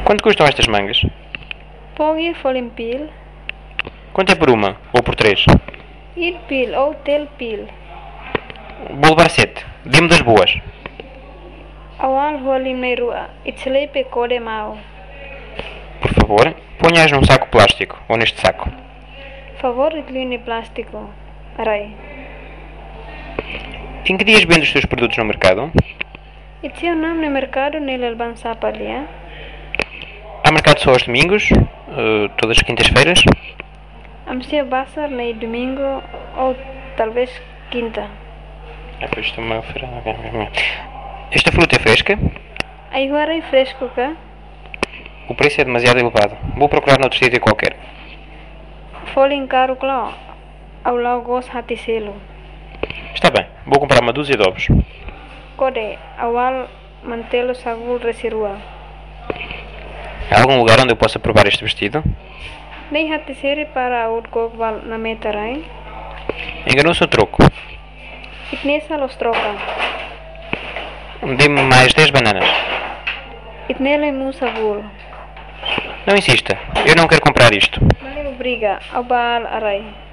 Quanto custam estas mangas? Poggi folimpil, Quanto é por uma? Ou por três? il pil ou tel pil. Vou levar sete. Dê-me das boas. Awal holim na rua, itzleipe kode mau. Por favor, ponha-as num saco plástico, ou neste saco. Favor itlini plástico. Arai. Em que dias vende os seus produtos no mercado? Itzio nam no mercado nele albança palia. Há mercado só aos domingos? Todas as quintas-feiras? Amsia basar na domingo ou talvez quinta. Pois estou uma feira. Esta fruta é fresca? Ayuarai fresco ka? O preço é demasiado elevado. Vou procurar noutro sítio qualquer. Folin caro claw. Au lau gos hatiselo. Está bem, vou comprar uma dúzia de ovos. Kode, awal mantelo sagul resirua. Há algum lugar onde eu possa provar este vestido? Nei hatisere para urgogval na metarai. Enganou-se no troco. Itnesa los troca. Dê-me mais 10 bananas. Itnelo imu sagul. Não insista, eu não quero comprar isto. Mali obriga, au baal arai.